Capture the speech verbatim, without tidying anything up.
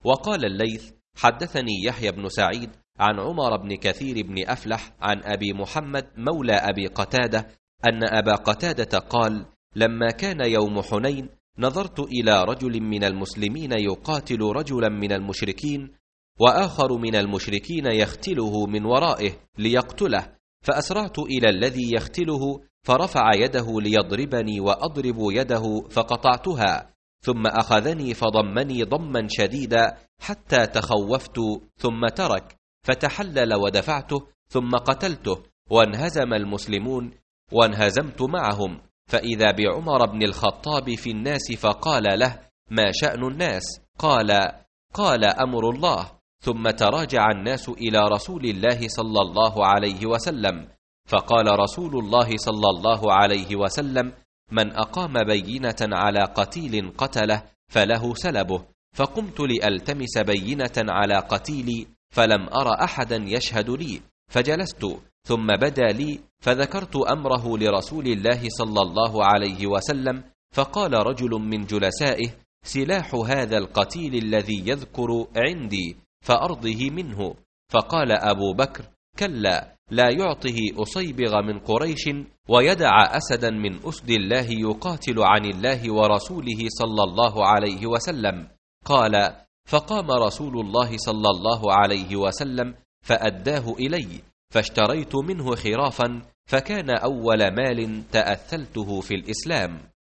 وقال الليث: حدثني يحيى بن سعيد عن عمر بن كثير بن أفلح عن أبي محمد مولى أبي قتادة أن أبا قتادة قال: لما كان يوم حنين نظرت إلى رجل من المسلمين يقاتل رجلا من المشركين، وآخر من المشركين يختله من ورائه ليقتله، فأسرعت إلى الذي يختله فرفع يده ليضربني وأضرب يده فقطعتها، ثم أخذني فضمني ضما شديدا حتى تخوفت، ثم ترك فتحلل ودفعته، ثم قتلته، وانهزم المسلمون وانهزمت معهم، فإذا بعمر بن الخطاب في الناس فقال له: ما شأن الناس؟ قال: قال أمر الله. ثم تراجع الناس إلى رسول الله صلى الله عليه وسلم، فقال رسول الله صلى الله عليه وسلم: من أقام بينة على قتيل قتله فله سلبه. فقمت لألتمس بينة على قتيلي فلم أر أحدا يشهد لي، فجلست، ثم بدا لي فذكرت أمره لرسول الله صلى الله عليه وسلم، فقال رجل من جلسائه: سلاح هذا القتيل الذي يذكر عندي فأرضه منه. فقال أبو بكر: كلا، لا يعطه أصيبغ من قريش ويدع أسدا من أسد الله يقاتل عن الله ورسوله صلى الله عليه وسلم. قال: فقام رسول الله صلى الله عليه وسلم فأداه إلي، فاشتريت منه خرافا، فكان أول مال تأثلته في الإسلام.